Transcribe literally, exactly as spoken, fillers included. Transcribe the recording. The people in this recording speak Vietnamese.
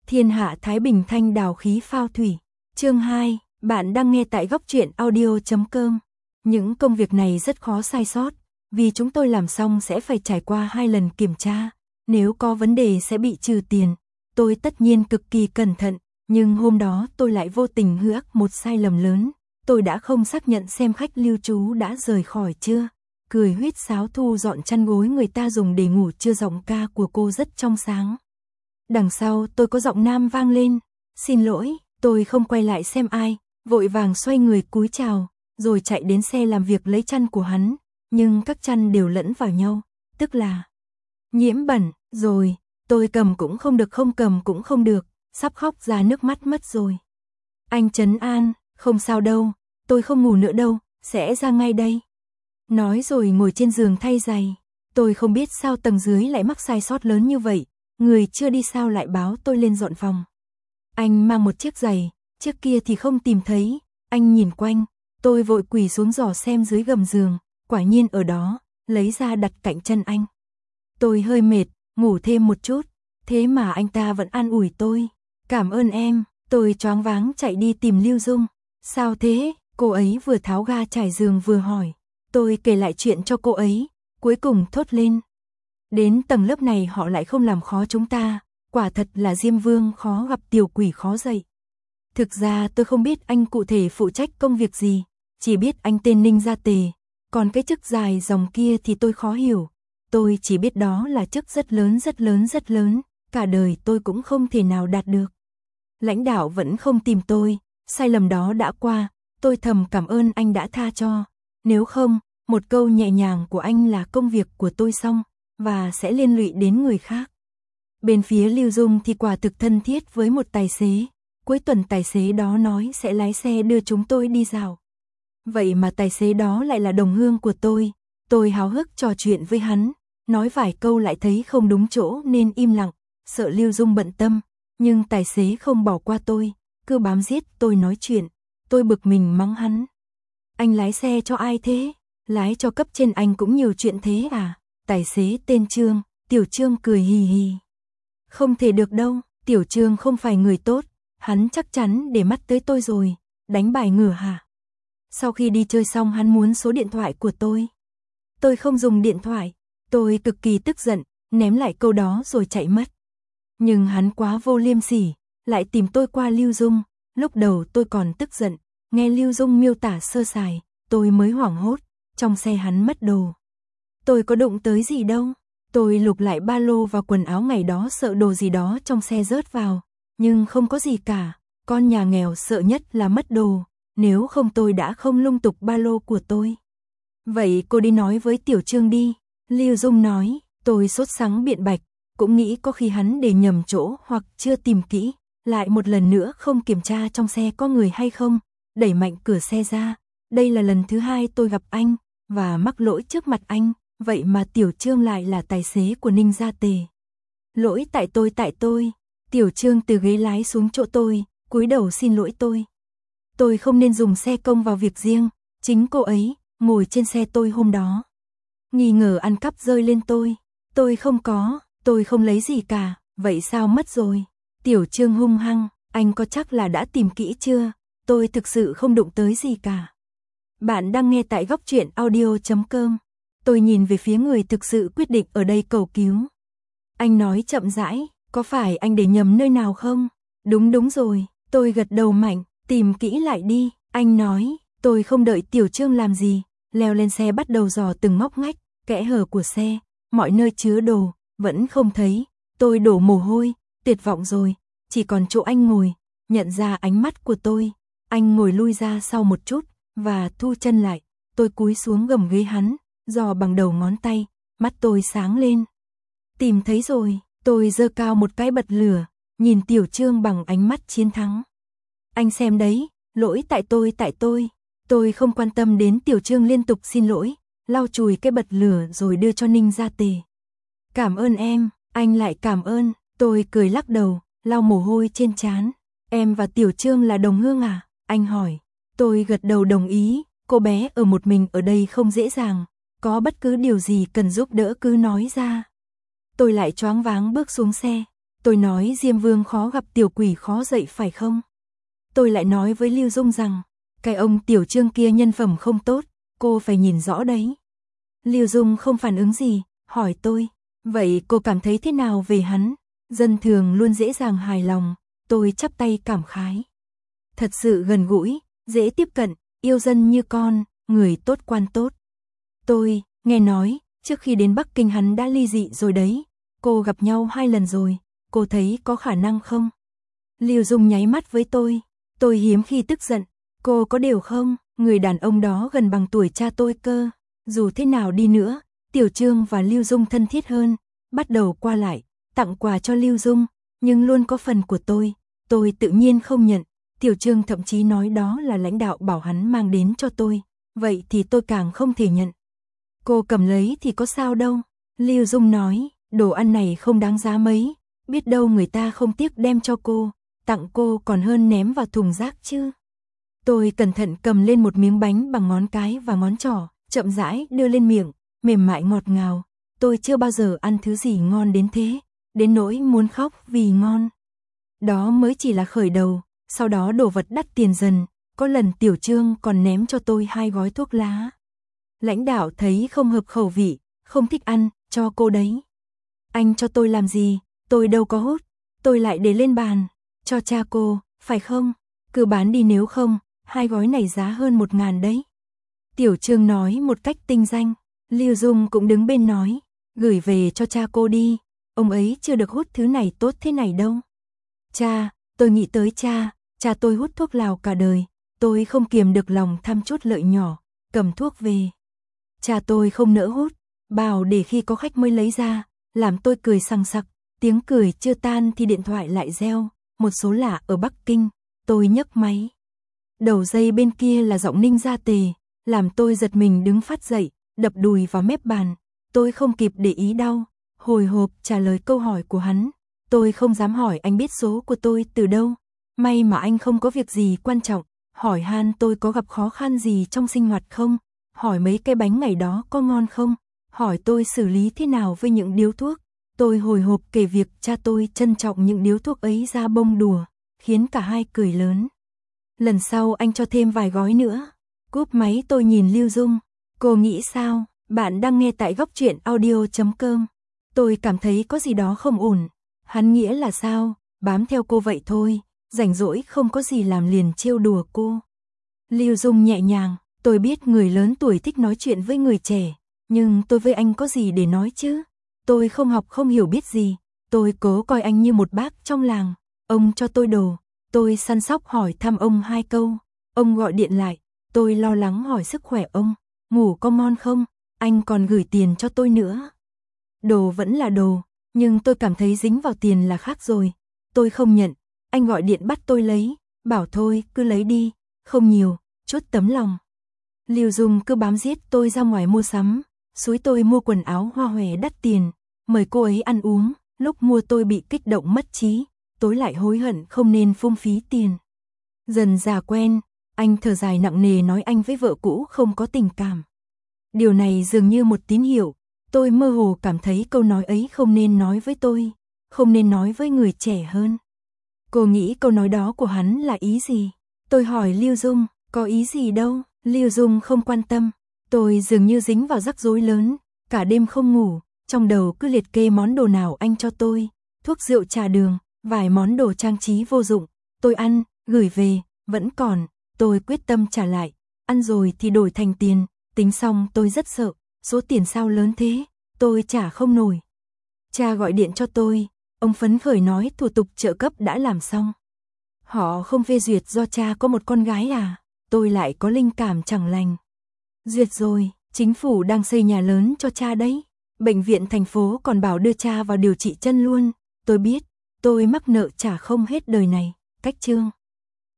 Thiên hạ thái bình thanh đào khí phao thủy. Chương hai, bạn đang nghe tại góc truyện audio chấm com. Những công việc này rất khó sai sót, vì chúng tôi làm xong sẽ phải trải qua hai lần kiểm tra, nếu có vấn đề sẽ bị trừ tiền. Tôi tất nhiên cực kỳ cẩn thận, nhưng hôm đó tôi lại vô tình hứa một sai lầm lớn. Tôi đã không xác nhận xem khách lưu trú đã rời khỏi chưa. Cười huýt sáo thu dọn chăn gối người ta dùng để ngủ trưa, giọng ca của cô rất trong sáng. Đằng sau tôi có giọng nam vang lên. Xin lỗi, tôi không quay lại xem ai, vội vàng xoay người cúi chào, rồi chạy đến xe làm việc lấy chăn của hắn. Nhưng các chăn đều lẫn vào nhau, tức là nhiễm bẩn, rồi, tôi cầm cũng không được không cầm cũng không được, sắp khóc ra nước mắt mất rồi. Anh trấn an, không sao đâu, tôi không ngủ nữa đâu, sẽ ra ngay đây. Nói rồi ngồi trên giường thay giày. Tôi không biết sao tầng dưới lại mắc sai sót lớn như vậy, người chưa đi sao lại báo tôi lên dọn phòng. Anh mang một chiếc giày, chiếc kia thì không tìm thấy, anh nhìn quanh, tôi vội quỳ xuống dò xem dưới gầm giường, quả nhiên ở đó, lấy ra đặt cạnh chân anh. Tôi hơi mệt, ngủ thêm một chút, thế mà anh ta vẫn an ủi tôi. Cảm ơn em, tôi choáng váng chạy đi tìm Lưu Dung. Sao thế? Cô ấy vừa tháo ga trải giường vừa hỏi. Tôi kể lại chuyện cho cô ấy, cuối cùng thốt lên. Đến tầng lớp này họ lại không làm khó chúng ta, quả thật là Diêm Vương khó gặp tiểu quỷ khó dậy. Thực ra tôi không biết anh cụ thể phụ trách công việc gì, chỉ biết anh tên Ninh Gia Tề, còn cái chức dài dòng kia thì tôi khó hiểu. Tôi chỉ biết đó là chức rất lớn rất lớn rất lớn, cả đời tôi cũng không thể nào đạt được. Lãnh đạo vẫn không tìm tôi, sai lầm đó đã qua, tôi thầm cảm ơn anh đã tha cho. Nếu không, một câu nhẹ nhàng của anh là công việc của tôi xong, và sẽ liên lụy đến người khác. Bên phía Lưu Dung thì quả thực thân thiết với một tài xế, cuối tuần tài xế đó nói sẽ lái xe đưa chúng tôi đi dạo. Vậy mà tài xế đó lại là đồng hương của tôi, tôi háo hức trò chuyện với hắn, nói vài câu lại thấy không đúng chỗ nên im lặng, sợ Lưu Dung bận tâm, nhưng tài xế không bỏ qua tôi, cứ bám giết tôi nói chuyện, tôi bực mình mắng hắn. Anh lái xe cho ai thế? Lái cho cấp trên anh cũng nhiều chuyện thế à? Tài xế tên Trương, Tiểu Trương cười hì hì. Không thể được đâu, Tiểu Trương không phải người tốt, hắn chắc chắn để mắt tới tôi rồi, đánh bài ngửa hả? Sau khi đi chơi xong hắn muốn số điện thoại của tôi. Tôi không dùng điện thoại, tôi cực kỳ tức giận, ném lại câu đó rồi chạy mất. Nhưng hắn quá vô liêm sỉ, lại tìm tôi qua Lưu Dung, lúc đầu tôi còn tức giận, nghe Lưu Dung miêu tả sơ sài, tôi mới hoảng hốt, trong xe hắn mất đồ. Tôi có đụng tới gì đâu, tôi lục lại ba lô và quần áo ngày đó sợ đồ gì đó trong xe rớt vào, nhưng không có gì cả, con nhà nghèo sợ nhất là mất đồ, nếu không tôi đã không lung tục ba lô của tôi. Vậy cô đi nói với Tiểu Trương đi, Lưu Dung nói, tôi sốt sắng biện bạch, cũng nghĩ có khi hắn để nhầm chỗ hoặc chưa tìm kỹ, lại một lần nữa không kiểm tra trong xe có người hay không, đẩy mạnh cửa xe ra, đây là lần thứ hai tôi gặp anh, và mắc lỗi trước mặt anh, vậy mà Tiểu Trương lại là tài xế của Ninh Gia Tề. Lỗi tại tôi tại tôi, Tiểu Trương từ ghế lái xuống chỗ tôi, cúi đầu xin lỗi tôi. Tôi không nên dùng xe công vào việc riêng, chính cô ấy, ngồi trên xe tôi hôm đó. Nghi ngờ ăn cắp rơi lên tôi, tôi không có, tôi không lấy gì cả, vậy sao mất rồi? Tiểu Trương hung hăng, anh có chắc là đã tìm kỹ chưa? Tôi thực sự không đụng tới gì cả. Bạn đang nghe tại góc truyện audio chấm com. Tôi nhìn về phía người thực sự quyết định ở đây cầu cứu. Anh nói chậm rãi, có phải anh để nhầm nơi nào không? Đúng đúng rồi, tôi gật đầu mạnh, tìm kỹ lại đi, anh nói, tôi không đợi Tiểu Trương làm gì, leo lên xe bắt đầu dò từng ngóc ngách, kẽ hở của xe, mọi nơi chứa đồ, vẫn không thấy, tôi đổ mồ hôi, tuyệt vọng rồi, chỉ còn chỗ anh ngồi, nhận ra ánh mắt của tôi, anh ngồi lui ra sau một chút, và thu chân lại, tôi cúi xuống gầm ghế hắn, dò bằng đầu ngón tay, mắt tôi sáng lên. Tìm thấy rồi, tôi giơ cao một cái bật lửa, nhìn Tiểu Trương bằng ánh mắt chiến thắng. Anh xem đấy, lỗi tại tôi tại tôi, tôi không quan tâm đến Tiểu Trương liên tục xin lỗi, lau chùi cái bật lửa rồi đưa cho Ninh Gia Tề. Cảm ơn em, anh lại cảm ơn, tôi cười lắc đầu, lau mồ hôi trên trán. Em và Tiểu Trương là đồng hương à? Anh hỏi. Tôi gật đầu đồng ý, cô bé ở một mình ở đây không dễ dàng, có bất cứ điều gì cần giúp đỡ cứ nói ra. Tôi lại choáng váng bước xuống xe, Tôi nói Diêm Vương khó gặp tiểu quỷ khó dạy phải không? Tôi lại nói với Lưu Dung rằng, cái ông tiểu Trương kia nhân phẩm không tốt, cô phải nhìn rõ đấy. Lưu Dung không phản ứng gì, hỏi tôi, vậy cô cảm thấy thế nào về hắn? Dân thường luôn dễ dàng hài lòng, tôi chắp tay cảm khái. Thật sự gần gũi, dễ tiếp cận, yêu dân như con, người tốt quan tốt. Tôi, nghe nói, trước khi đến Bắc Kinh hắn đã ly dị rồi đấy, cô gặp nhau hai lần rồi, cô thấy có khả năng không? Lưu Dung nháy mắt với tôi, tôi hiếm khi tức giận, cô có điều không, người đàn ông đó gần bằng tuổi cha tôi cơ, dù thế nào đi nữa, Tiểu Trương và Lưu Dung thân thiết hơn, bắt đầu qua lại, tặng quà cho Lưu Dung, nhưng luôn có phần của tôi, tôi tự nhiên không nhận, Tiểu Trương thậm chí nói đó là lãnh đạo bảo hắn mang đến cho tôi, vậy thì tôi càng không thể nhận. Cô cầm lấy thì có sao đâu, Lưu Dung nói, đồ ăn này không đáng giá mấy, biết đâu người ta không tiếc đem cho cô, tặng cô còn hơn ném vào thùng rác chứ. Tôi cẩn thận cầm lên một miếng bánh bằng ngón cái và ngón trỏ, chậm rãi đưa lên miệng, mềm mại ngọt ngào, tôi chưa bao giờ ăn thứ gì ngon đến thế, đến nỗi muốn khóc vì ngon. Đó mới chỉ là khởi đầu, sau đó đồ vật đắt tiền dần, có lần Tiểu Trương còn ném cho tôi hai gói thuốc lá. Lãnh đạo thấy không hợp khẩu vị, không thích ăn, cho cô đấy. Anh cho tôi làm gì, tôi đâu có hút, tôi lại để lên bàn, cho cha cô, phải không? Cứ bán đi nếu không, hai gói này giá hơn một ngàn đấy. Tiểu Trương nói một cách tinh danh, Lưu Dung cũng đứng bên nói, gửi về cho cha cô đi, ông ấy chưa được hút thứ này tốt thế này đâu. Cha, tôi nghĩ tới cha, cha tôi hút thuốc lào cả đời, tôi không kiềm được lòng tham chút lợi nhỏ, cầm thuốc về. Cha tôi không nỡ hút, bảo để khi có khách mới lấy ra, làm tôi cười sằng sặc, tiếng cười chưa tan thì điện thoại lại reo, một số lạ ở Bắc Kinh, tôi nhấc máy. Đầu dây bên kia là giọng Ninh Gia Tề, làm tôi giật mình đứng phát dậy, đập đùi vào mép bàn, tôi không kịp để ý đau, hồi hộp trả lời câu hỏi của hắn, tôi không dám hỏi anh biết số của tôi từ đâu, may mà anh không có việc gì quan trọng, hỏi han tôi có gặp khó khăn gì trong sinh hoạt không, hỏi mấy cái bánh ngày đó có ngon không, hỏi tôi xử lý thế nào với những điếu thuốc, tôi hồi hộp kể việc cha tôi trân trọng những điếu thuốc ấy ra bông đùa, khiến cả hai cười lớn. Lần sau anh cho thêm vài gói nữa. Cúp máy tôi nhìn Lưu Dung, cô nghĩ sao? Bạn đang nghe tại góc truyện audio chấm com. Tôi cảm thấy có gì đó không ổn. Hắn nghĩa là sao? Bám theo cô vậy thôi, rảnh rỗi không có gì làm liền trêu đùa cô. Lưu Dung nhẹ nhàng, tôi biết người lớn tuổi thích nói chuyện với người trẻ, nhưng tôi với anh có gì để nói chứ? Tôi không học không hiểu biết gì, tôi cố coi anh như một bác trong làng, ông cho tôi đồ, tôi săn sóc hỏi thăm ông hai câu, ông gọi điện lại, tôi lo lắng hỏi sức khỏe ông, ngủ có ngon không, anh còn gửi tiền cho tôi nữa. Đồ vẫn là đồ, nhưng tôi cảm thấy dính vào tiền là khác rồi, tôi không nhận, anh gọi điện bắt tôi lấy, bảo thôi cứ lấy đi, không nhiều, chút tấm lòng. Lưu Dung cứ bám giết tôi ra ngoài mua sắm, xúi tôi mua quần áo hoa hòe đắt tiền, mời cô ấy ăn uống, lúc mua tôi bị kích động mất trí, tối lại hối hận không nên phung phí tiền. Dần già quen, anh thở dài nặng nề nói anh với vợ cũ không có tình cảm. Điều này dường như một tín hiệu, tôi mơ hồ cảm thấy câu nói ấy không nên nói với tôi, không nên nói với người trẻ hơn. Cô nghĩ câu nói đó của hắn là ý gì? Tôi hỏi Lưu Dung, có ý gì đâu, Lưu Dung không quan tâm. Tôi dường như dính vào rắc rối lớn, cả đêm không ngủ, trong đầu cứ liệt kê món đồ nào anh cho tôi, thuốc rượu trà đường, vài món đồ trang trí vô dụng, tôi ăn, gửi về, vẫn còn, tôi quyết tâm trả lại, ăn rồi thì đổi thành tiền, tính xong tôi rất sợ, số tiền sao lớn thế, tôi trả không nổi. Cha gọi điện cho tôi, ông phấn khởi nói thủ tục trợ cấp đã làm xong. Họ không phê duyệt do cha có một con gái à, tôi lại có linh cảm chẳng lành. Duyệt rồi, chính phủ đang xây nhà lớn cho cha đấy. Bệnh viện thành phố còn bảo đưa cha vào điều trị chân luôn. Tôi biết, tôi mắc nợ trả không hết đời này. Cách chương.